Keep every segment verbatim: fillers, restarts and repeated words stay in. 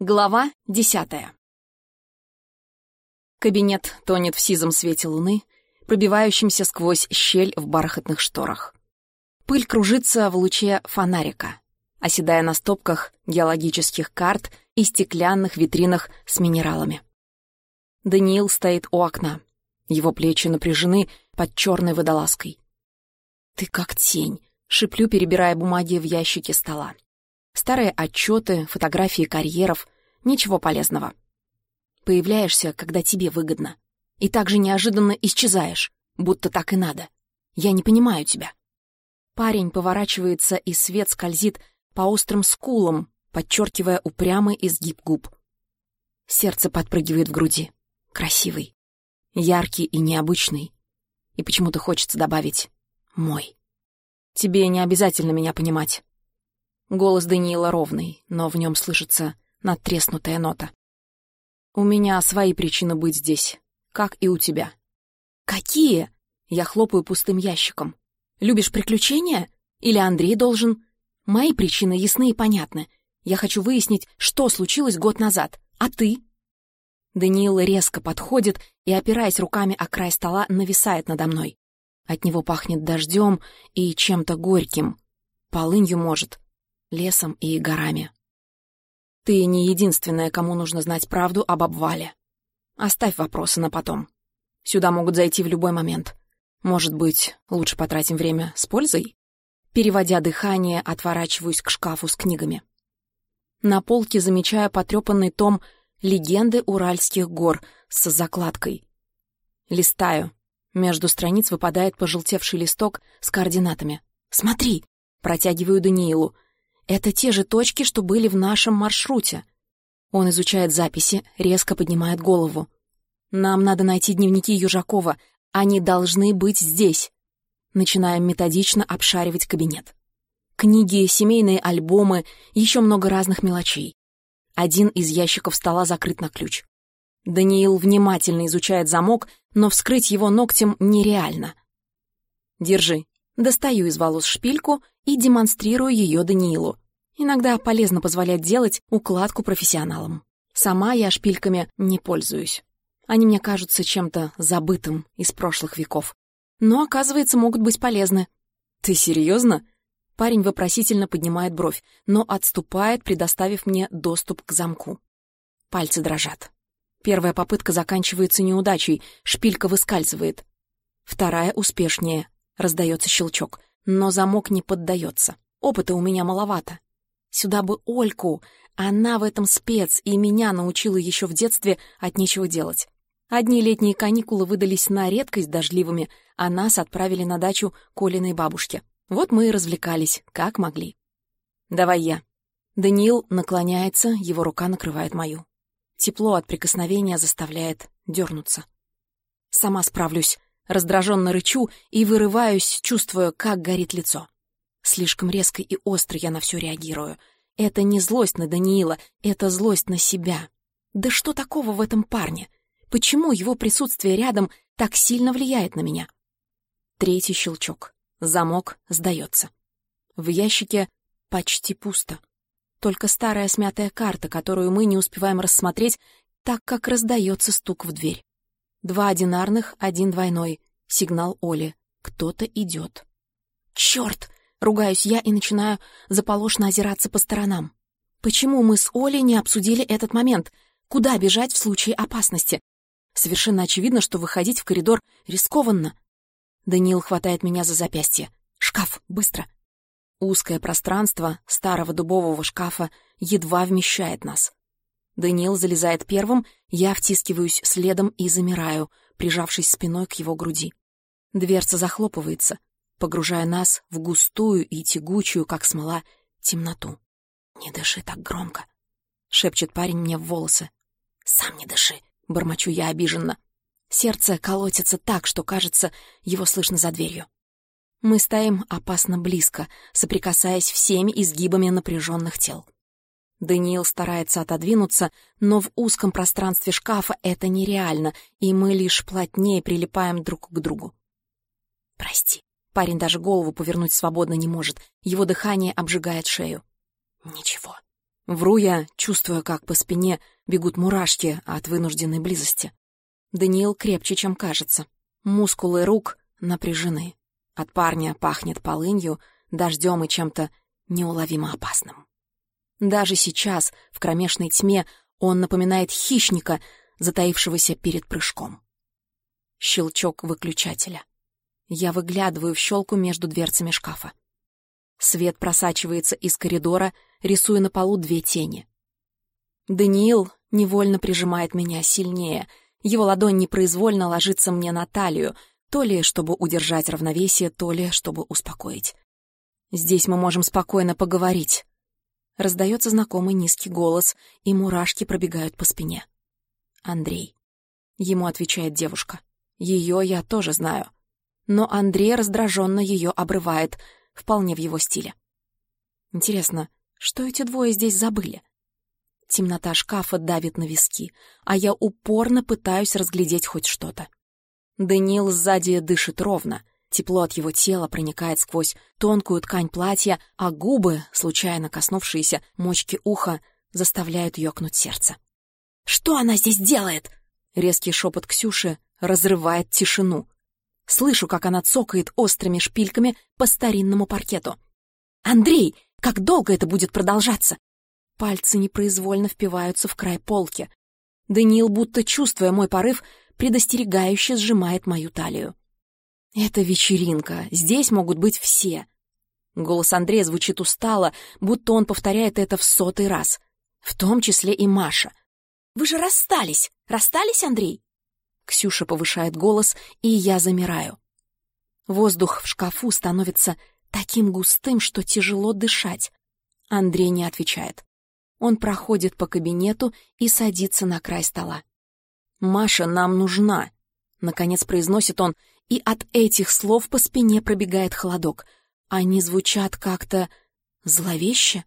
Глава десятая. Кабинет тонет в сизом свете луны, пробивающемся сквозь щель в бархатных шторах. Пыль кружится в луче фонарика, оседая на стопках геологических карт и стеклянных витринах с минералами. Даниил стоит у окна. Его плечи напряжены под черной водолазкой. «Ты как тень», — шиплю, перебирая бумаги в ящике стола. Старые отчеты, фотографии карьеров. Ничего полезного. Появляешься, когда тебе выгодно. И так же неожиданно исчезаешь, будто так и надо. Я не понимаю тебя. Парень поворачивается, и свет скользит по острым скулам, подчеркивая упрямый изгиб губ. Сердце подпрыгивает в груди. Красивый, яркий и необычный. И почему-то хочется добавить «мой». Тебе не обязательно меня понимать. Голос Даниила ровный, но в нем слышится надтреснутая нота. У меня свои причины быть здесь, как и у тебя. Какие? Я хлопаю пустым ящиком. Любишь приключения? Или Андрей должен? Мои причины ясны и понятны. Я хочу выяснить, что случилось год назад. А ты? Даниил резко подходит и, опираясь руками о край стола, нависает надо мной. От него пахнет дождем и чем-то горьким. Полынью, может, лесом и горами. Ты не единственная, кому нужно знать правду об обвале. Оставь вопросы на потом. Сюда могут зайти в любой момент. Может быть, лучше потратим время с пользой? Переводя дыхание, отворачиваюсь к шкафу с книгами. На полке замечаю потрепанный том «Легенды Уральских гор» с закладкой. Листаю. Между страниц выпадает пожелтевший листок с координатами. «Смотри!» — протягиваю Даниилу. «Это те же точки, что были в нашем маршруте». Он изучает записи, резко поднимает голову. «Нам надо найти дневники Южакова. Они должны быть здесь». Начинаем методично обшаривать кабинет. Книги, семейные альбомы, еще много разных мелочей. Один из ящиков стола закрыт на ключ. Даниил внимательно изучает замок, но вскрыть его ногтем нереально. «Держи». Достаю из волос шпильку и демонстрирую ее Даниилу. Иногда полезно позволять делать укладку профессионалам. Сама я шпильками не пользуюсь. Они мне кажутся чем-то забытым из прошлых веков. Но, оказывается, могут быть полезны. «Ты серьезно?» Парень вопросительно поднимает бровь, но отступает, предоставив мне доступ к замку. Пальцы дрожат. Первая попытка заканчивается неудачей, шпилька выскальзывает. Вторая успешнее. Раздается щелчок, но замок не поддается. Опыта у меня маловато. Сюда бы Ольку, она в этом спец, и меня научила еще в детстве от нечего делать. Одни летние каникулы выдались на редкость дождливыми, а нас отправили на дачу Колиной бабушки. Вот мы и развлекались, как могли. «Давай я». Даниил наклоняется, его рука накрывает мою. Тепло от прикосновения заставляет дернуться. «Сама справлюсь». Раздраженно рычу и вырываюсь, чувствуя, как горит лицо. Слишком резко и остро я на все реагирую. Это не злость на Даниила, это злость на себя. Да что такого в этом парне? Почему его присутствие рядом так сильно влияет на меня? Третий щелчок. Замок сдается. В ящике почти пусто. Только старая смятая карта, которую мы не успеваем рассмотреть, так как раздается стук в дверь. Два одинарных, один двойной. Сигнал Оли. Кто-то идет. Черт! Ругаюсь я и начинаю заполошно озираться по сторонам. Почему мы с Олей не обсудили этот момент? Куда бежать в случае опасности? Совершенно очевидно, что выходить в коридор рискованно. Даниил хватает меня за запястье. «Шкаф, быстро!» Узкое пространство старого дубового шкафа едва вмещает нас. Даниил залезает первым, я втискиваюсь следом и замираю, прижавшись спиной к его груди. Дверца захлопывается, погружая нас в густую и тягучую, как смола, темноту. «Не дыши так громко», — шепчет парень мне в волосы. «Сам не дыши», — бормочу я обиженно. Сердце колотится так, что, кажется, его слышно за дверью. Мы стоим опасно близко, соприкасаясь всеми изгибами напряженных тел. Даниил старается отодвинуться, но в узком пространстве шкафа это нереально, и мы лишь плотнее прилипаем друг к другу. «Прости». Парень даже голову повернуть свободно не может, его дыхание обжигает шею. «Ничего». Вру я, чувствуя, как по спине бегут мурашки от вынужденной близости. Даниил крепче, чем кажется. Мускулы рук напряжены. От парня пахнет полынью, дождем и чем-то неуловимо опасным. Даже сейчас, в кромешной тьме, он напоминает хищника, затаившегося перед прыжком. Щелчок выключателя. Я выглядываю в щелку между дверцами шкафа. Свет просачивается из коридора, рисуя на полу две тени. Даниил невольно прижимает меня сильнее. Его ладонь непроизвольно ложится мне на талию, то ли чтобы удержать равновесие, то ли чтобы успокоить. «Здесь мы можем спокойно поговорить». Раздается знакомый низкий голос, и мурашки пробегают по спине. «Андрей». Ему отвечает девушка. Ее я тоже знаю. Но Андрей раздраженно ее обрывает, вполне в его стиле. Интересно, что эти двое здесь забыли? Темнота шкафа давит на виски, а я упорно пытаюсь разглядеть хоть что-то. Даниил сзади дышит ровно. Тепло от его тела проникает сквозь тонкую ткань платья, а губы, случайно коснувшиеся мочки уха, заставляют ёкнуть сердце. «Что она здесь делает?» Резкий шепот Ксюши разрывает тишину. Слышу, как она цокает острыми шпильками по старинному паркету. «Андрей, как долго это будет продолжаться?» Пальцы непроизвольно впиваются в край полки. Даниил, будто чувствуя мой порыв, предостерегающе сжимает мою талию. «Это вечеринка, здесь могут быть все». Голос Андрея звучит устало, будто он повторяет это в сотый раз. В том числе и Маша. «Вы же расстались! Расстались, Андрей?» Ксюша повышает голос, и я замираю. Воздух в шкафу становится таким густым, что тяжело дышать. Андрей не отвечает. Он проходит по кабинету и садится на край стола. «Маша нам нужна», — наконец произносит он, и от этих слов по спине пробегает холодок. Они звучат как-то зловеще.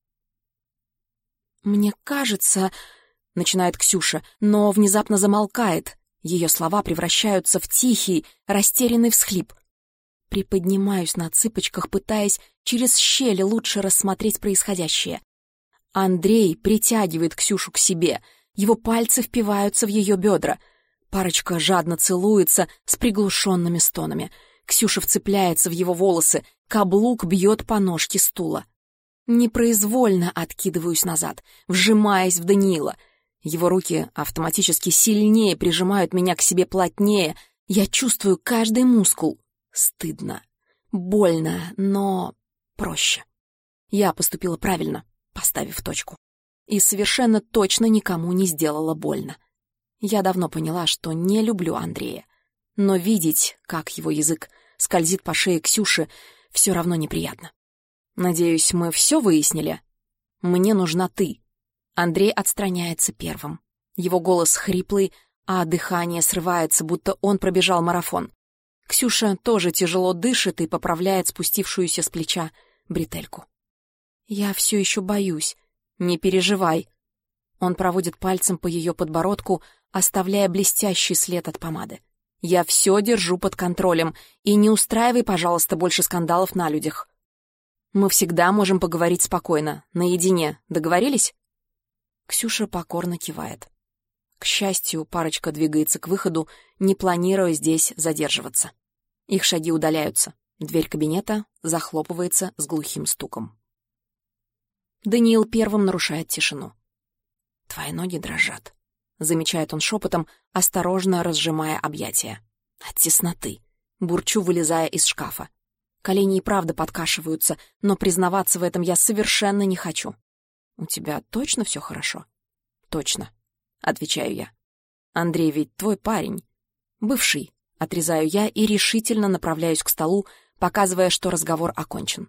«Мне кажется...» — начинает Ксюша, но внезапно замолкает. Ее слова превращаются в тихий, растерянный всхлип. Приподнимаюсь на цыпочках, пытаясь через щели лучше рассмотреть происходящее. Андрей притягивает Ксюшу к себе. Его пальцы впиваются в ее бедра. Парочка жадно целуется с приглушенными стонами. Ксюша вцепляется в его волосы, каблук бьет по ножке стула. Непроизвольно откидываюсь назад, вжимаясь в Даниила. Его руки автоматически сильнее прижимают меня к себе плотнее. Я чувствую каждый мускул. Стыдно, больно, но проще. Я поступила правильно, поставив точку. И совершенно точно никому не сделала больно. Я давно поняла, что не люблю Андрея. Но видеть, как его язык скользит по шее Ксюши, все равно неприятно. Надеюсь, мы все выяснили? Мне нужна ты. Андрей отстраняется первым. Его голос хриплый, а дыхание срывается, будто он пробежал марафон. Ксюша тоже тяжело дышит и поправляет спустившуюся с плеча бретельку. «Я все еще боюсь. Не переживай». Он проводит пальцем по ее подбородку, оставляя блестящий след от помады. «Я все держу под контролем, и не устраивай, пожалуйста, больше скандалов на людях. Мы всегда можем поговорить спокойно, наедине. Договорились?» Ксюша покорно кивает. К счастью, парочка двигается к выходу, не планируя здесь задерживаться. Их шаги удаляются. Дверь кабинета захлопывается с глухим стуком. Даниил первым нарушает тишину. «Твои ноги дрожат», — замечает он шепотом, осторожно разжимая объятия. «От тесноты», — бурчу, вылезая из шкафа. Колени и правда подкашиваются, но признаваться в этом я совершенно не хочу. «У тебя точно все хорошо?» «Точно», — отвечаю я. «Андрей ведь твой парень». «Бывший», — отрезаю я и решительно направляюсь к столу, показывая, что разговор окончен.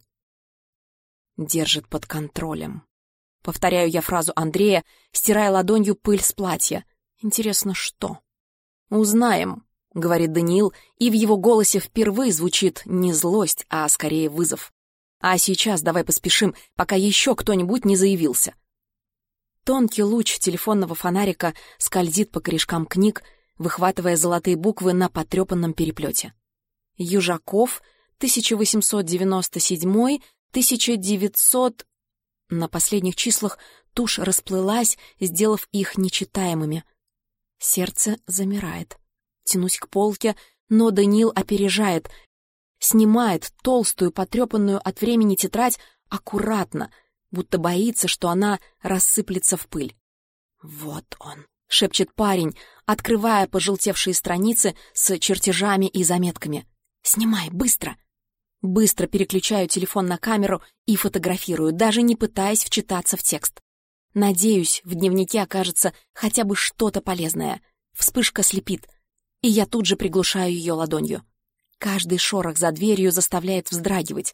«Держит под контролем». Повторяю я фразу Андрея, стирая ладонью пыль с платья. Интересно, что? «Узнаем», — говорит Даниил, и в его голосе впервые звучит не злость, а скорее вызов. «А сейчас давай поспешим, пока еще кто-нибудь не заявился». Тонкий луч телефонного фонарика скользит по корешкам книг, выхватывая золотые буквы на потрепанном переплете. Южаков, тысяча восемьсот девяносто седьмой — тысяча девятьсот... На последних числах тушь расплылась, сделав их нечитаемыми. Сердце замирает. Тянусь к полке, но Даниил опережает, снимает толстую, потрепанную от времени тетрадь аккуратно, будто боится, что она рассыплется в пыль. «Вот он», — шепчет парень, открывая пожелтевшие страницы с чертежами и заметками. «Снимай, быстро!» Быстро переключаю телефон на камеру и фотографирую, даже не пытаясь вчитаться в текст. Надеюсь, в дневнике окажется хотя бы что-то полезное. Вспышка слепит, и я тут же приглушаю ее ладонью. Каждый шорох за дверью заставляет вздрагивать.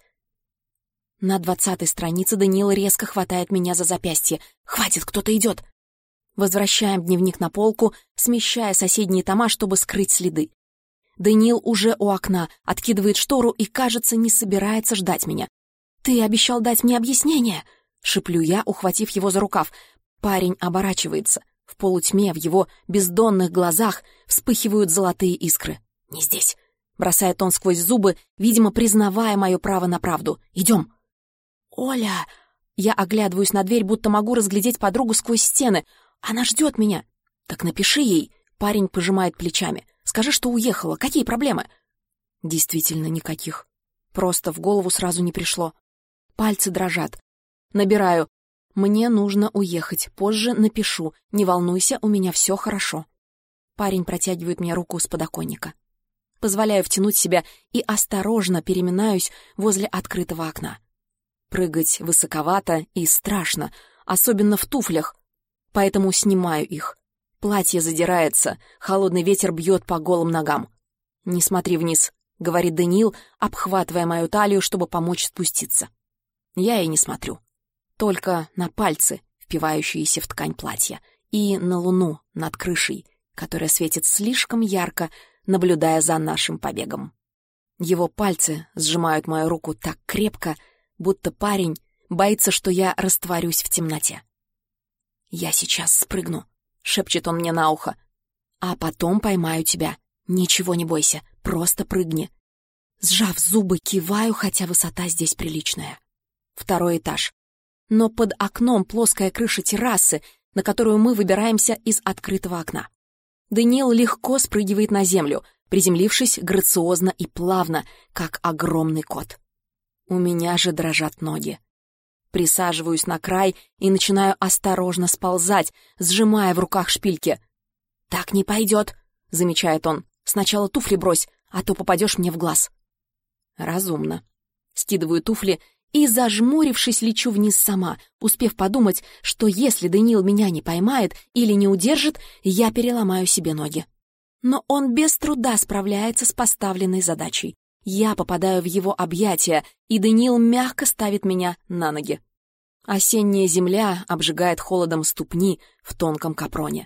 На двадцатой странице Даниил резко хватает меня за запястье. «Хватит, кто-то идет!» Возвращаем дневник на полку, смещая соседние тома, чтобы скрыть следы. Даниил уже у окна, откидывает штору и, кажется, не собирается ждать меня. «Ты обещал дать мне объяснение!» — шеплю я, ухватив его за рукав. Парень оборачивается. В полутьме в его бездонных глазах вспыхивают золотые искры. «Не здесь!» — бросает он сквозь зубы, видимо, признавая мое право на правду. «Идем!» «Оля!» Я оглядываюсь на дверь, будто могу разглядеть подругу сквозь стены. «Она ждет меня!» «Так напиши ей!» Парень пожимает плечами. «Скажи, что уехала. Какие проблемы?» Действительно, никаких. Просто в голову сразу не пришло. Пальцы дрожат. Набираю. «Мне нужно уехать. Позже напишу. Не волнуйся, у меня все хорошо». Парень протягивает мне руку с подоконника. Позволяю втянуть себя и осторожно переминаюсь возле открытого окна. Прыгать высоковато и страшно, особенно в туфлях, поэтому снимаю их. Платье задирается, холодный ветер бьет по голым ногам. «Не смотри вниз», — говорит Даниил, обхватывая мою талию, чтобы помочь спуститься. Я и не смотрю. Только на пальцы, впивающиеся в ткань платья, и на луну над крышей, которая светит слишком ярко, наблюдая за нашим побегом. Его пальцы сжимают мою руку так крепко, будто парень боится, что я растворюсь в темноте. «Я сейчас спрыгну», — шепчет он мне на ухо. «А потом поймаю тебя. Ничего не бойся, просто прыгни». Сжав зубы, киваю, хотя высота здесь приличная. Второй этаж. Но под окном плоская крыша террасы, на которую мы выбираемся из открытого окна. Даниил легко спрыгивает на землю, приземлившись грациозно и плавно, как огромный кот. У меня же дрожат ноги. Присаживаюсь на край и начинаю осторожно сползать, сжимая в руках шпильки. «Так не пойдет», — замечает он. «Сначала туфли брось, а то попадешь мне в глаз». Разумно. Скидываю туфли и, зажмурившись, лечу вниз сама, успев подумать, что если Даниил меня не поймает или не удержит, я переломаю себе ноги. Но он без труда справляется с поставленной задачей. Я попадаю в его объятия, и Даниил мягко ставит меня на ноги. Осенняя земля обжигает холодом ступни в тонком капроне.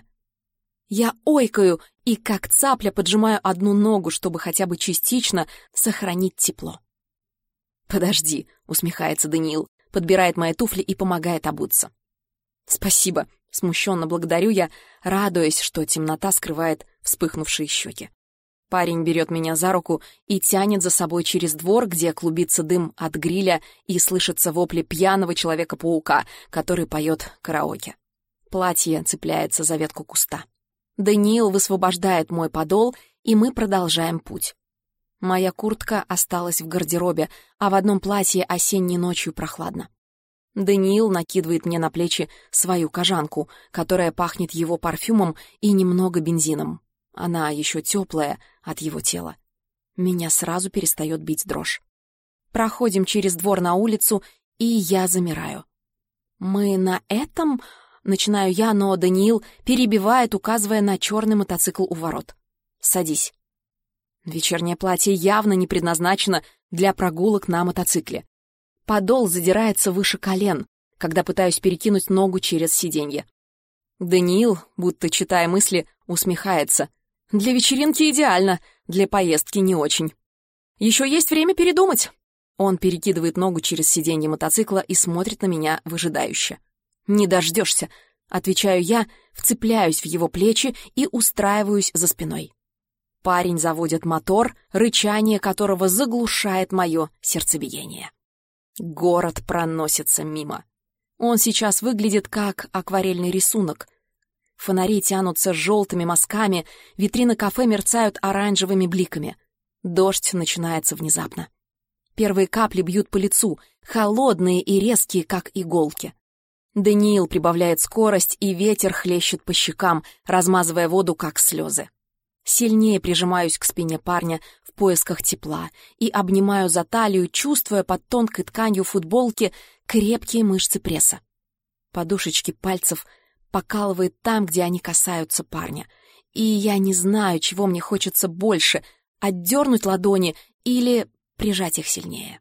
Я ойкаю и, как цапля, поджимаю одну ногу, чтобы хотя бы частично сохранить тепло. «Подожди», — усмехается Даниил, подбирает мои туфли и помогает обуться. «Спасибо», — смущенно благодарю я, радуясь, что темнота скрывает вспыхнувшие щеки. Парень берет меня за руку и тянет за собой через двор, где клубится дым от гриля и слышатся вопли пьяного Человека-паука, который поет караоке. Платье цепляется за ветку куста. Даниил высвобождает мой подол, и мы продолжаем путь. Моя куртка осталась в гардеробе, а в одном платье осенней ночью прохладно. Даниил накидывает мне на плечи свою кожанку, которая пахнет его парфюмом и немного бензином. Она еще теплая от его тела. Меня сразу перестает бить дрожь. Проходим через двор на улицу, и я замираю. «Мы на этом...» — начинаю я, но Даниил перебивает, указывая на черный мотоцикл у ворот. «Садись». Вечернее платье явно не предназначено для прогулок на мотоцикле. Подол задирается выше колен, когда пытаюсь перекинуть ногу через сиденье. Даниил, будто читая мысли, усмехается. «Для вечеринки идеально, для поездки не очень. Еще есть время передумать». Он перекидывает ногу через сиденье мотоцикла и смотрит на меня выжидающе. «Не дождешься», — отвечаю я, вцепляюсь в его плечи и устраиваюсь за спиной. Парень заводит мотор, рычание которого заглушает мое сердцебиение. Город проносится мимо. Он сейчас выглядит как акварельный рисунок. Фонари тянутся желтыми мазками, витрины кафе мерцают оранжевыми бликами. Дождь начинается внезапно. Первые капли бьют по лицу, холодные и резкие, как иголки. Даниил прибавляет скорость, и ветер хлещет по щекам, размазывая воду, как слезы. Сильнее прижимаюсь к спине парня в поисках тепла и обнимаю за талию, чувствуя под тонкой тканью футболки крепкие мышцы пресса. Подушечки пальцев покалывает там, где они касаются парня. И я не знаю, чего мне хочется больше — отдернуть ладони или прижать их сильнее.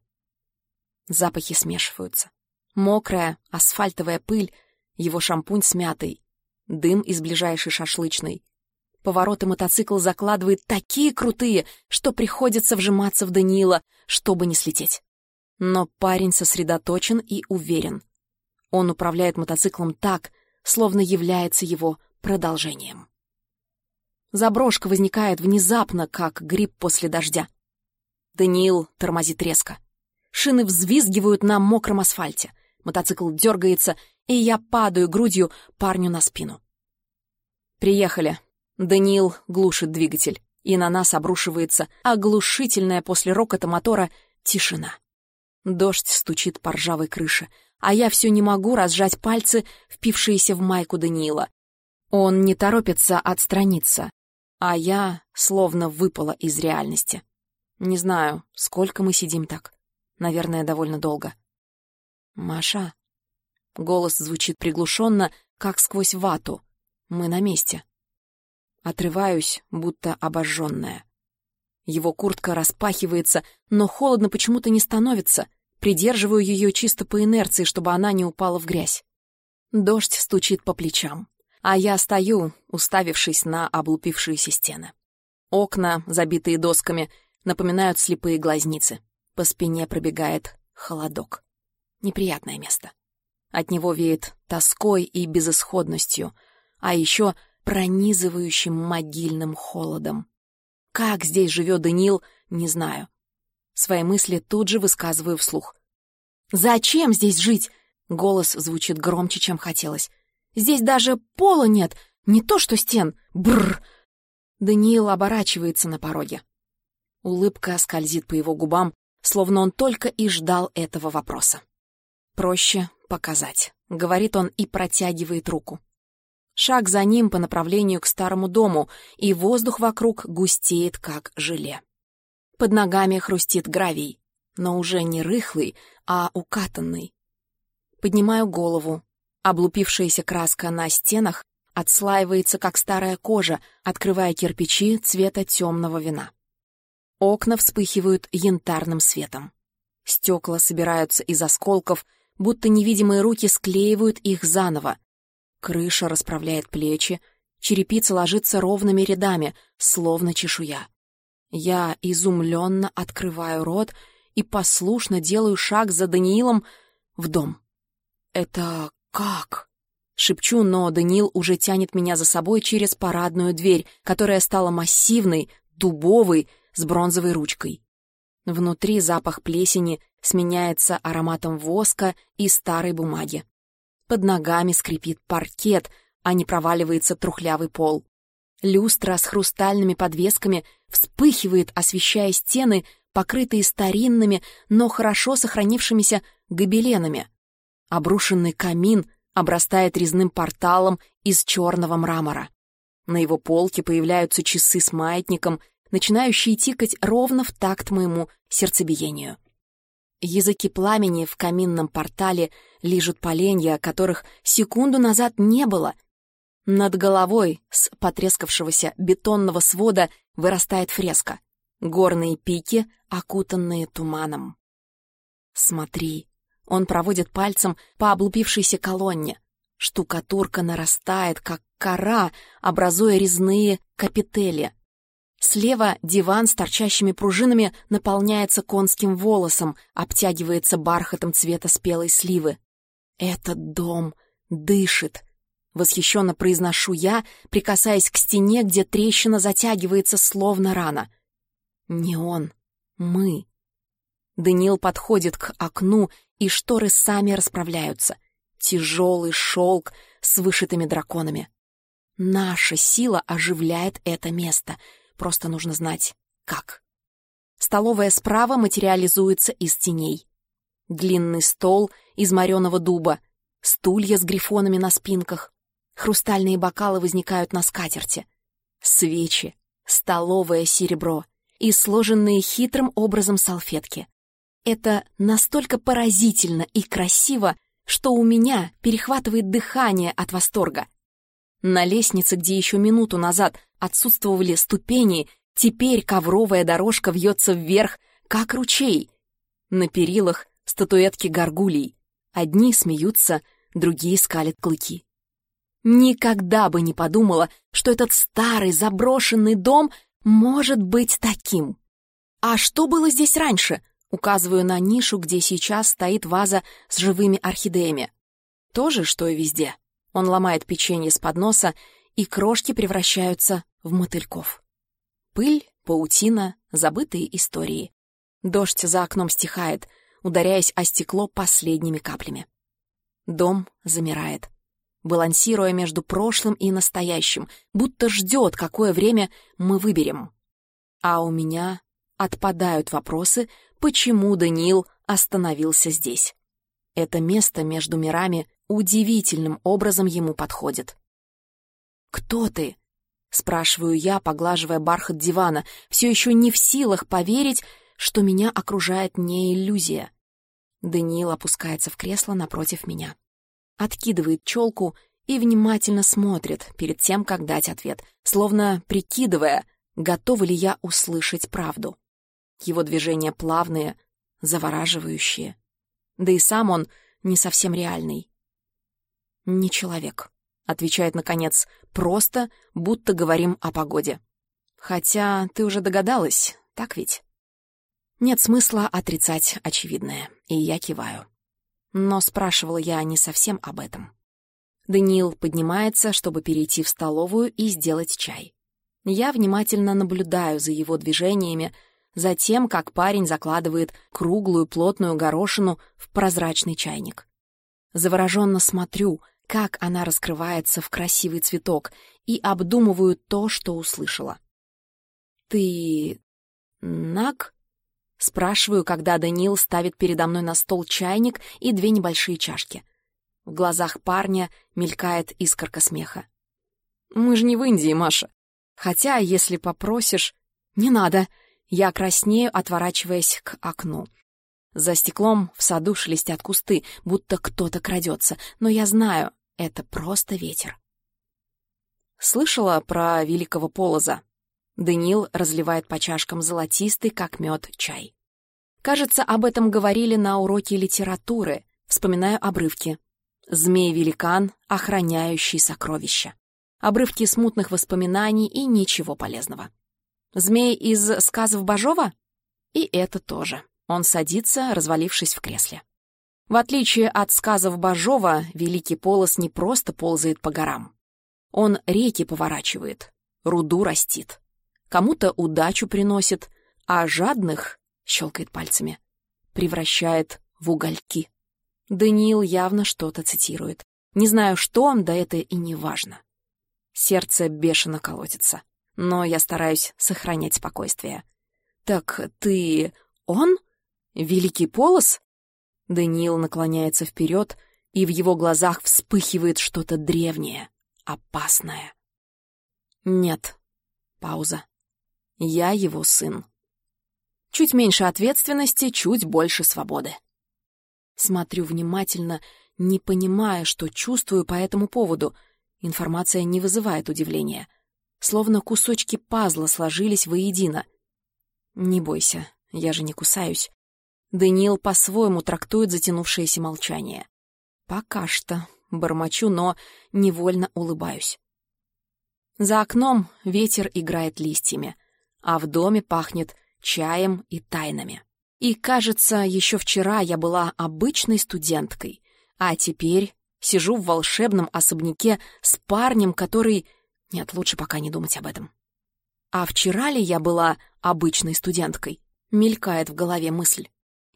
Запахи смешиваются. Мокрая асфальтовая пыль, его шампунь с мятой, дым из ближайшей шашлычной. Повороты мотоцикл закладывает такие крутые, что приходится вжиматься в Даниила, чтобы не слететь. Но парень сосредоточен и уверен. Он управляет мотоциклом так, словно является его продолжением. Заброшка возникает внезапно, как гриб после дождя. Даниил тормозит резко. Шины взвизгивают на мокром асфальте. Мотоцикл дергается, и я падаю грудью парню на спину. «Приехали». Даниил глушит двигатель, и на нас обрушивается оглушительная после рокота мотора тишина. Дождь стучит по ржавой крыше, а я все не могу разжать пальцы, впившиеся в майку Даниила. Он не торопится отстраниться, а я словно выпала из реальности. Не знаю, сколько мы сидим так. Наверное, довольно долго. «Маша». Голос звучит приглушенно, как сквозь вату. Мы на месте. Отрываюсь, будто обожженная. Его куртка распахивается, но холодно почему-то не становится. Придерживаю ее чисто по инерции, чтобы она не упала в грязь. Дождь стучит по плечам, а я стою, уставившись на облупившиеся стены. Окна, забитые досками, напоминают слепые глазницы. По спине пробегает холодок. Неприятное место. От него веет тоской и безысходностью, а еще пронизывающим могильным холодом. Как здесь живет Даниил, не знаю. Свои мысли тут же высказываю вслух. «Зачем здесь жить?» Голос звучит громче, чем хотелось. «Здесь даже пола нет, не то что стен. Бррр!» Даниил оборачивается на пороге. Улыбка скользит по его губам, словно он только и ждал этого вопроса. «Проще показать», — говорит он и протягивает руку. Шаг за ним по направлению к старому дому, и воздух вокруг густеет, как желе. Под ногами хрустит гравий, но уже не рыхлый, а укатанный. Поднимаю голову. Облупившаяся краска на стенах отслаивается, как старая кожа, открывая кирпичи цвета темного вина. Окна вспыхивают янтарным светом. Стекла собираются из осколков, будто невидимые руки склеивают их заново. Крыша расправляет плечи, черепица ложится ровными рядами, словно чешуя. Я изумленно открываю рот и послушно делаю шаг за Даниилом в дом. «Это как?» Шепчу, но Даниил уже тянет меня за собой через парадную дверь, которая стала массивной, дубовой, с бронзовой ручкой. Внутри запах плесени сменяется ароматом воска и старой бумаги. Под ногами скрипит паркет, а не проваливается трухлявый пол. Люстра с хрустальными подвесками вспыхивает, освещая стены, покрытые старинными, но хорошо сохранившимися гобеленами. Обрушенный камин обрастает резным порталом из черного мрамора. На его полке появляются часы с маятником, начинающие тикать ровно в такт моему сердцебиению. Языки пламени в каминном портале лижут поленья, которых секунду назад не было. Над головой с потрескавшегося бетонного свода вырастает фреска. Горные пики, окутанные туманом. «Смотри». Он проводит пальцем по облупившейся колонне. Штукатурка нарастает, как кора, образуя резные капители. Слева диван с торчащими пружинами наполняется конским волосом, обтягивается бархатом цвета спелой сливы. «Этот дом дышит», — восхищенно произношу я, прикасаясь к стене, где трещина затягивается, словно рана. «Не он, мы». Даниил подходит к окну, и шторы сами расправляются. тяжелый шелк с вышитыми драконами. Наша сила оживляет это место, просто нужно знать, как. Столовая справа материализуется из теней. Длинный стол из мореного дуба, стулья с грифонами на спинках, хрустальные бокалы возникают на скатерти, свечи, столовое серебро и сложенные хитрым образом салфетки. Это настолько поразительно и красиво, что у меня перехватывает дыхание от восторга. На лестнице, где еще минуту назад отсутствовали ступени, теперь ковровая дорожка вьется вверх, как ручей. На перилах статуэтки горгулей. Одни смеются, другие скалят клыки. Никогда бы не подумала, что этот старый заброшенный дом может быть таким. А что было здесь раньше? Указываю на нишу, где сейчас стоит ваза с живыми орхидеями. То же, что и везде. Он ломает печенье с подноса, и крошки превращаются в мотыльков. Пыль, паутина, забытые истории. Дождь за окном стихает, ударяясь о стекло последними каплями. Дом замирает, балансируя между прошлым и настоящим, будто ждет, какое время мы выберем. А у меня отпадают вопросы, почему Даниил остановился здесь. Это место между мирами удивительным образом ему подходит. «Кто ты?» — спрашиваю я, поглаживая бархат дивана, все еще не в силах поверить, что меня окружает не иллюзия. Даниил опускается в кресло напротив меня, откидывает челку и внимательно смотрит перед тем, как дать ответ, словно прикидывая, готова ли я услышать правду. Его движения плавные, завораживающие. Да и сам он не совсем реальный. «Не человек», — отвечает, наконец, просто, будто говорим о погоде. «Хотя ты уже догадалась, так ведь?» Нет смысла отрицать очевидное, и я киваю. Но спрашивала я не совсем об этом. Даниил поднимается, чтобы перейти в столовую и сделать чай. Я внимательно наблюдаю за его движениями, за тем, как парень закладывает круглую плотную горошину в прозрачный чайник. Завороженно смотрю, как она раскрывается в красивый цветок, и обдумываю то, что услышала. «Ты... наг?» — спрашиваю, когда Даниил ставит передо мной на стол чайник и две небольшие чашки. В глазах парня мелькает искорка смеха. «Мы же не в Индии, Маша. Хотя, если попросишь...» «Не надо!» Я краснею, отворачиваясь к окну. За стеклом в саду шелестят кусты, будто кто-то крадется, но я знаю, это просто ветер. Слышала про великого Полоза? Даниил разливает по чашкам золотистый, как мед, чай. Кажется, об этом говорили на уроке литературы. Вспоминаю обрывки. Змей-великан, охраняющий сокровища. Обрывки смутных воспоминаний и ничего полезного. Змей из сказов Бажова? И это тоже. Он садится, развалившись в кресле. В отличие от сказов Бажова, великий Полоз не просто ползает по горам. Он реки поворачивает, руду растит. Кому-то удачу приносит, а жадных, щелкает пальцами, превращает в угольки. Даниил явно что-то цитирует. Не знаю, что, да это и не важно. Сердце бешено колотится, но я стараюсь сохранять спокойствие. «Так ты... он? Великий Полоз?» Даниил наклоняется вперед, и в его глазах вспыхивает что-то древнее, опасное. «Нет». Пауза. «Я его сын». Чуть меньше ответственности, чуть больше свободы. Смотрю внимательно, не понимая, что чувствую по этому поводу. Информация не вызывает удивления. Словно кусочки пазла сложились воедино. «Не бойся, я же не кусаюсь». Даниил по-своему трактует затянувшееся молчание. «Пока что», — бормочу, но невольно улыбаюсь. За окном ветер играет листьями, а в доме пахнет чаем и тайнами. И, кажется, еще вчера я была обычной студенткой, а теперь сижу в волшебном особняке с парнем, который... Нет, лучше пока не думать об этом. А вчера ли я была обычной студенткой? Мелькает в голове мысль.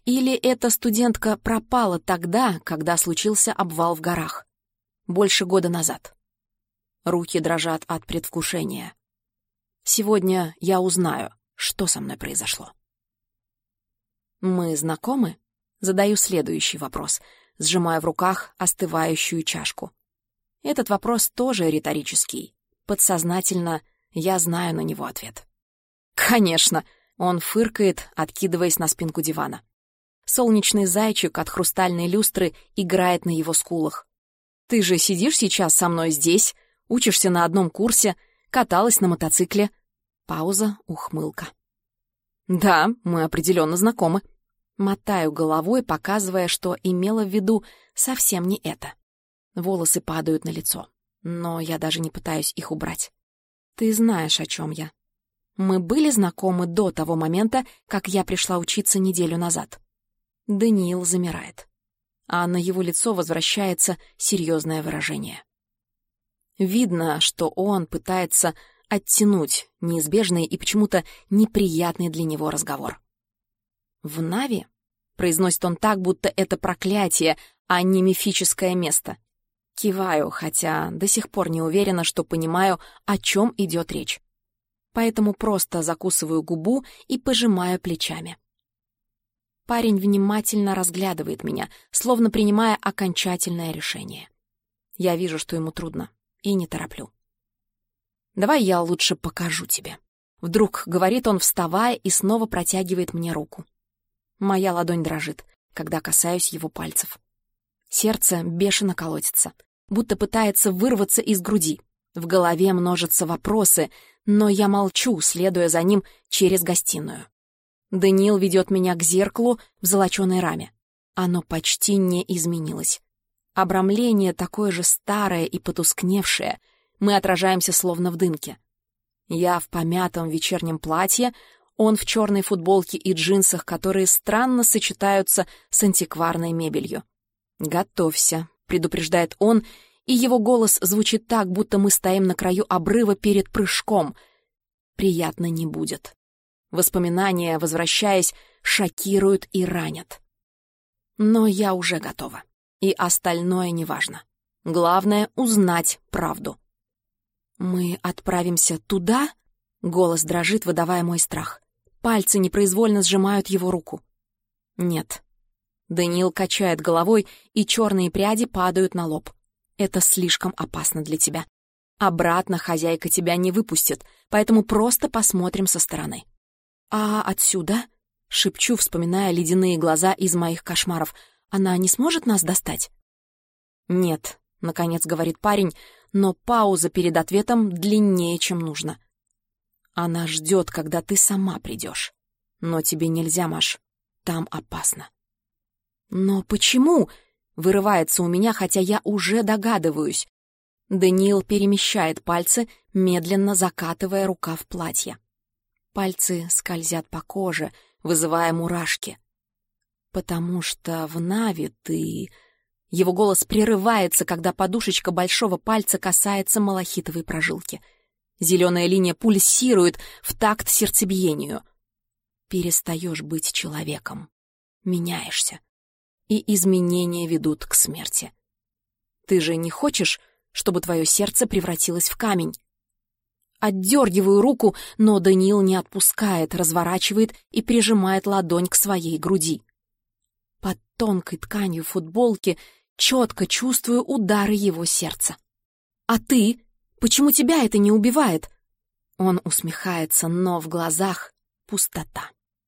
Или эта студентка пропала тогда, когда случился обвал в горах? Больше года назад. Руки дрожат от предвкушения. Сегодня я узнаю, что со мной произошло. «Мы знакомы?» Задаю следующий вопрос, сжимая в руках остывающую чашку. Этот вопрос тоже риторический. Подсознательно я знаю на него ответ. «Конечно!» — он фыркает, откидываясь на спинку дивана. Солнечный зайчик от хрустальной люстры играет на его скулах. «Ты же сидишь сейчас со мной здесь, учишься на одном курсе, каталась на мотоцикле». Пауза, ухмылка. «Да, мы определенно знакомы». Мотаю головой, показывая, что имела в виду совсем не это. Волосы падают на лицо, но я даже не пытаюсь их убрать. Ты знаешь, о чем я. Мы были знакомы до того момента, как я пришла учиться неделю назад. Даниил замирает, а на его лицо возвращается серьезное выражение. Видно, что он пытается оттянуть неизбежный и почему-то неприятный для него разговор. «В Нави?» — произносит он так, будто это проклятие, а не мифическое место. Киваю, хотя до сих пор не уверена, что понимаю, о чем идет речь. Поэтому просто закусываю губу и пожимаю плечами. Парень внимательно разглядывает меня, словно принимая окончательное решение. Я вижу, что ему трудно, и не тороплю. «Давай я лучше покажу тебе». Вдруг говорит он, вставая, и снова протягивает мне руку. Моя ладонь дрожит, когда касаюсь его пальцев. Сердце бешено колотится, будто пытается вырваться из груди. В голове множатся вопросы, но я молчу, следуя за ним через гостиную. Даниил ведет меня к зеркалу в золоченой раме. Оно почти не изменилось. Обрамление такое же старое и потускневшее. Мы отражаемся словно в дымке. Я в помятом вечернем платье, он в черной футболке и джинсах, которые странно сочетаются с антикварной мебелью. «Готовься», — предупреждает он, и его голос звучит так, будто мы стоим на краю обрыва перед прыжком. Приятно не будет. Воспоминания, возвращаясь, шокируют и ранят. Но я уже готова, и остальное неважно. Главное — узнать правду. «Мы отправимся туда?» — голос дрожит, выдавая мой страх. Пальцы непроизвольно сжимают его руку. «Нет». Даниил качает головой, и черные пряди падают на лоб. «Это слишком опасно для тебя. Обратно хозяйка тебя не выпустит, поэтому просто посмотрим со стороны». «А отсюда?» — шепчу, вспоминая ледяные глаза из моих кошмаров. «Она не сможет нас достать?» «Нет», — наконец говорит парень, но пауза перед ответом длиннее, чем нужно. «Она ждет, когда ты сама придешь. Но тебе нельзя, Маш. Там опасно». «Но почему?» — вырывается у меня, хотя я уже догадываюсь. Даниил перемещает пальцы, медленно закатывая рукав платья. Пальцы скользят по коже, вызывая мурашки. «Потому что в Нави ты...» Его голос прерывается, когда подушечка большого пальца касается малахитовой прожилки. Зеленая линия пульсирует в такт сердцебиению. Перестаешь быть человеком. Меняешься. И изменения ведут к смерти. Ты же не хочешь, чтобы твое сердце превратилось в камень? Отдергиваю руку, но Даниил не отпускает, разворачивает и прижимает ладонь к своей груди. Под тонкой тканью футболки четко чувствую удары его сердца. «А ты? Почему тебя это не убивает?» Он усмехается, но в глазах пустота.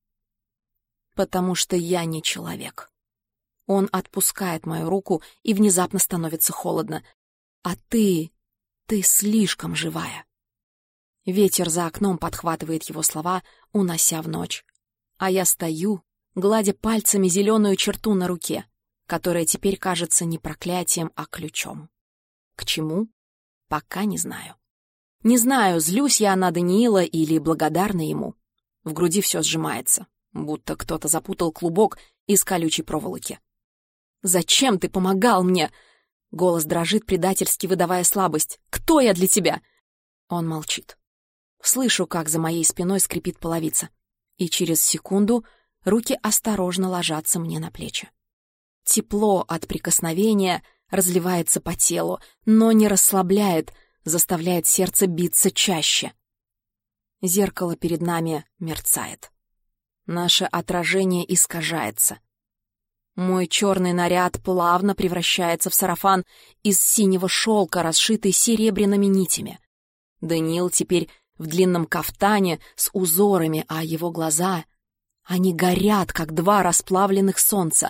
«Потому что я не человек». Он отпускает мою руку, и внезапно становится холодно. «А ты... ты слишком живая». Ветер за окном подхватывает его слова, унося в ночь. А я стою, гладя пальцами зеленую черту на руке, которая теперь кажется не проклятием, а ключом. К чему? Пока не знаю. Не знаю, злюсь я на Даниила или благодарна ему. В груди все сжимается, будто кто-то запутал клубок из колючей проволоки. «Зачем ты помогал мне?» Голос дрожит, предательски выдавая слабость. «Кто я для тебя?» Он молчит. Слышу, как за моей спиной скрипит половица. И через секунду Руки осторожно ложатся мне на плечи. Тепло от прикосновения разливается по телу, но не расслабляет, заставляет сердце биться чаще. Зеркало перед нами мерцает. Наше отражение искажается. Мой черный наряд плавно превращается в сарафан из синего шелка, расшитый серебряными нитями. Даниил теперь в длинном кафтане с узорами, а его глаза, они горят, как два расплавленных солнца.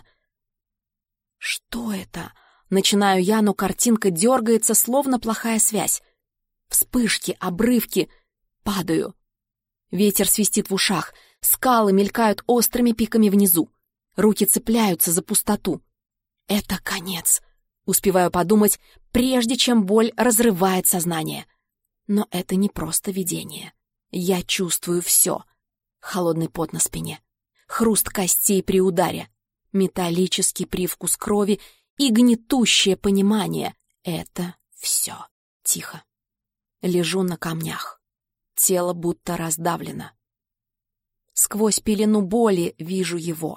Что это? Начинаю я, но картинка дергается, словно плохая связь. Вспышки, обрывки. Падаю. Ветер свистит в ушах. Скалы мелькают острыми пиками внизу. Руки цепляются за пустоту. Это конец. Успеваю подумать, прежде чем боль разрывает сознание. Но это не просто видение. Я чувствую все. Холодный пот на спине. Хруст костей при ударе. Металлический привкус крови и гнетущее понимание. Это все. Тихо. Лежу на камнях. Тело будто раздавлено. Сквозь пелену боли вижу его.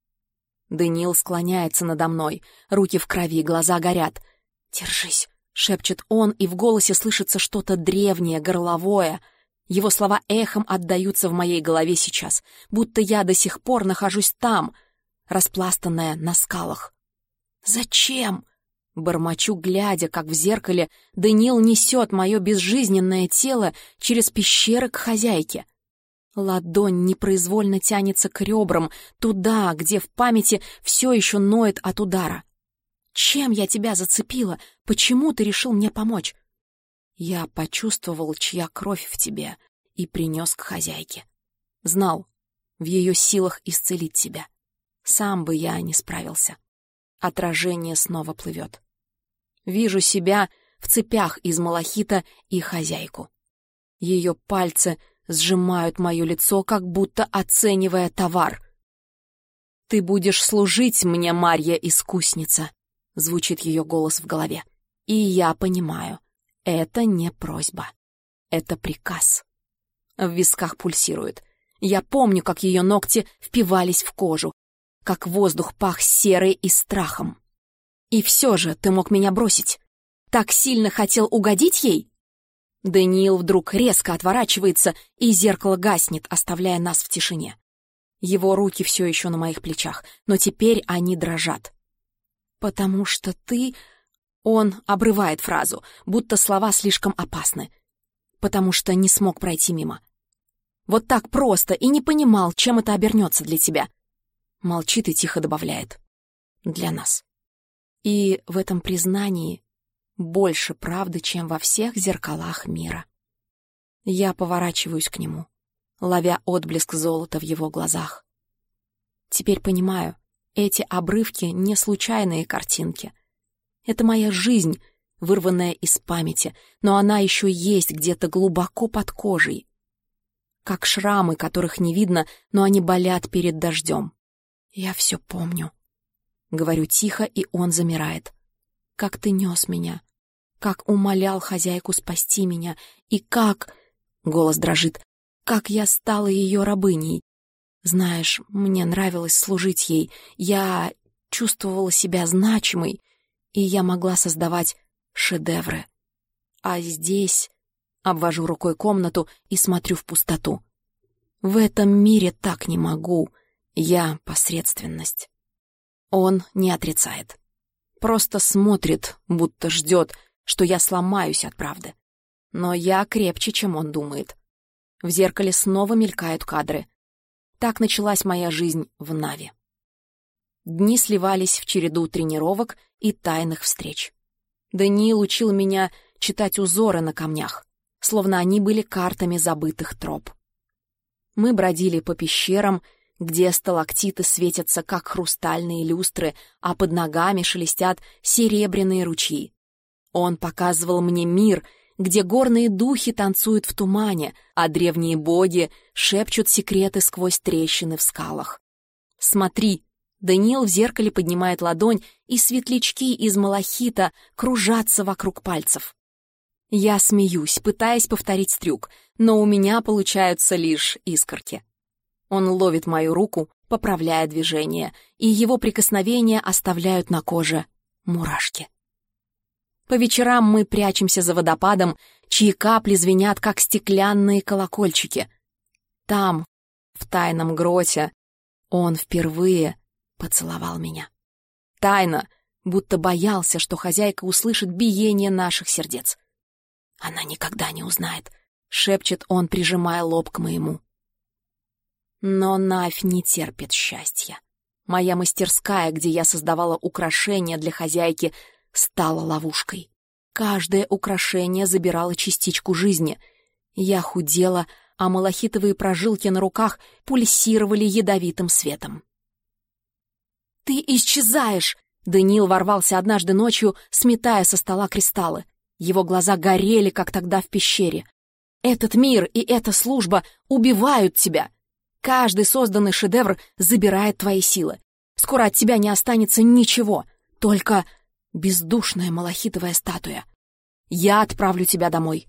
Даниил склоняется надо мной. Руки в крови, глаза горят. «Держись», — шепчет он, и в голосе слышится что-то древнее, горловое. Его слова эхом отдаются в моей голове сейчас, будто я до сих пор нахожусь там, распластанная на скалах. «Зачем?» — бормочу, глядя, как в зеркале Даниил несет мое безжизненное тело через пещеры к хозяйке. Ладонь непроизвольно тянется к ребрам, туда, где в памяти все еще ноет от удара. «Чем я тебя зацепила? Почему ты решил мне помочь?» Я почувствовал, чья кровь в тебе, и принес к хозяйке. Знал, в ее силах исцелить тебя. Сам бы я не справился. Отражение снова плывет. Вижу себя в цепях из малахита и хозяйку. Ее пальцы сжимают мое лицо, как будто оценивая товар. «Ты будешь служить мне, Марья-искусница», — звучит ее голос в голове. И я понимаю, это не просьба, это приказ. В висках пульсирует. Я помню, как ее ногти впивались в кожу, как воздух пах серой и страхом. И все же ты мог меня бросить. Так сильно хотел угодить ей? Даниил вдруг резко отворачивается, и зеркало гаснет, оставляя нас в тишине. Его руки все еще на моих плечах, но теперь они дрожат. «Потому что ты...» Он обрывает фразу, будто слова слишком опасны. «Потому что не смог пройти мимо. Вот так просто и не понимал, чем это обернется для тебя». Молчит и тихо добавляет. «Для нас». И в этом признании больше правды, чем во всех зеркалах мира. Я поворачиваюсь к нему, ловя отблеск золота в его глазах. Теперь понимаю, эти обрывки не случайные картинки. Это моя жизнь, вырванная из памяти, но она еще есть где-то глубоко под кожей. Как шрамы, которых не видно, но они болят перед дождем. Я все помню. Говорю тихо, и он замирает. Как ты нес меня, как умолял хозяйку спасти меня, и как... Голос дрожит. Как я стала ее рабыней. Знаешь, мне нравилось служить ей. Я чувствовала себя значимой, и я могла создавать шедевры. А здесь... Обвожу рукой комнату и смотрю в пустоту. В этом мире так не могу. Я посредственность. Он не отрицает. Просто смотрит, будто ждет, что я сломаюсь от правды. Но я крепче, чем он думает. В зеркале снова мелькают кадры. Так началась моя жизнь в Нави. Дни сливались в череду тренировок и тайных встреч. Даниил учил меня читать узоры на камнях, словно они были картами забытых троп. Мы бродили по пещерам, где сталактиты светятся, как хрустальные люстры, а под ногами шелестят серебряные ручьи. Он показывал мне мир, где горные духи танцуют в тумане, а древние боги шепчут секреты сквозь трещины в скалах. «Смотри!» Даниил в зеркале поднимает ладонь, и светлячки из малахита кружатся вокруг пальцев. Я смеюсь, пытаясь повторить трюк, но у меня получаются лишь искорки. Он ловит мою руку, поправляя движение, и его прикосновения оставляют на коже мурашки. По вечерам мы прячемся за водопадом, чьи капли звенят, как стеклянные колокольчики. Там, в тайном гроте, он впервые поцеловал меня. Тайно, будто боялся, что хозяйка услышит биение наших сердец. «Она никогда не узнает», — шепчет он, прижимая лоб к моему. Но Навь не терпит счастья. Моя мастерская, где я создавала украшения для хозяйки, стала ловушкой. Каждое украшение забирало частичку жизни. Я худела, а малахитовые прожилки на руках пульсировали ядовитым светом. «Ты исчезаешь!» Даниил ворвался однажды ночью, сметая со стола кристаллы. Его глаза горели, как тогда в пещере. «Этот мир и эта служба убивают тебя! Каждый созданный шедевр забирает твои силы. Скоро от тебя не останется ничего, только бездушная малахитовая статуя. Я отправлю тебя домой».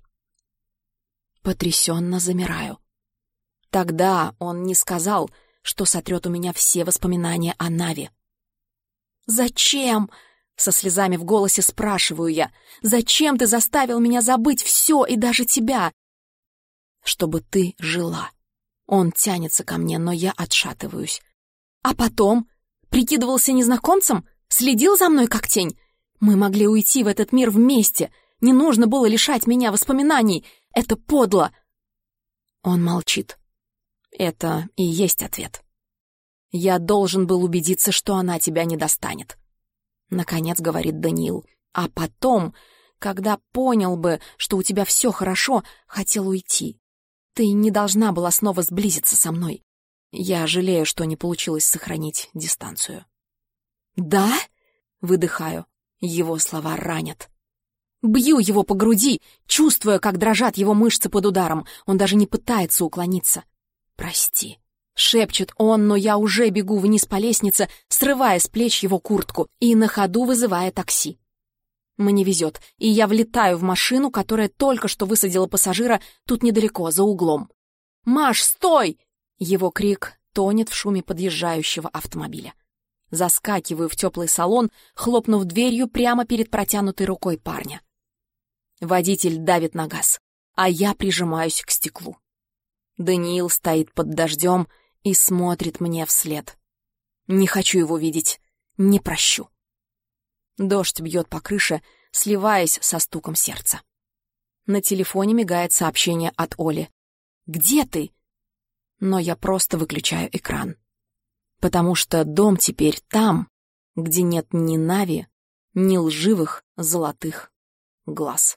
Потрясенно замираю. Тогда он не сказал, что сотрет у меня все воспоминания о Наве. «Зачем?» — со слезами в голосе спрашиваю я. «Зачем ты заставил меня забыть все и даже тебя?» «Чтобы ты жила». Он тянется ко мне, но я отшатываюсь. «А потом? Прикидывался незнакомцем? Следил за мной как тень? Мы могли уйти в этот мир вместе. Не нужно было лишать меня воспоминаний. Это подло!» Он молчит. Это и есть ответ. «Я должен был убедиться, что она тебя не достанет», — наконец говорит Даниил. «А потом, когда понял бы, что у тебя все хорошо, хотел уйти. Ты не должна была снова сблизиться со мной. Я жалею, что не получилось сохранить дистанцию». «Да?» — выдыхаю. Его слова ранят. Бью его по груди, чувствуя, как дрожат его мышцы под ударом. Он даже не пытается уклониться. «Прости», — шепчет он, но я уже бегу вниз по лестнице, срывая с плеч его куртку и на ходу вызывая такси. Мне везет, и я влетаю в машину, которая только что высадила пассажира тут недалеко, за углом. «Маш, стой!» Его крик тонет в шуме подъезжающего автомобиля. Заскакиваю в теплый салон, хлопнув дверью прямо перед протянутой рукой парня. Водитель давит на газ, а я прижимаюсь к стеклу. Даниил стоит под дождем и смотрит мне вслед. Не хочу его видеть, не прощу. Дождь бьет по крыше, сливаясь со стуком сердца. На телефоне мигает сообщение от Оли. «Где ты?» Но я просто выключаю экран. Потому что дом теперь там, где нет ни Нави, ни лживых золотых глаз.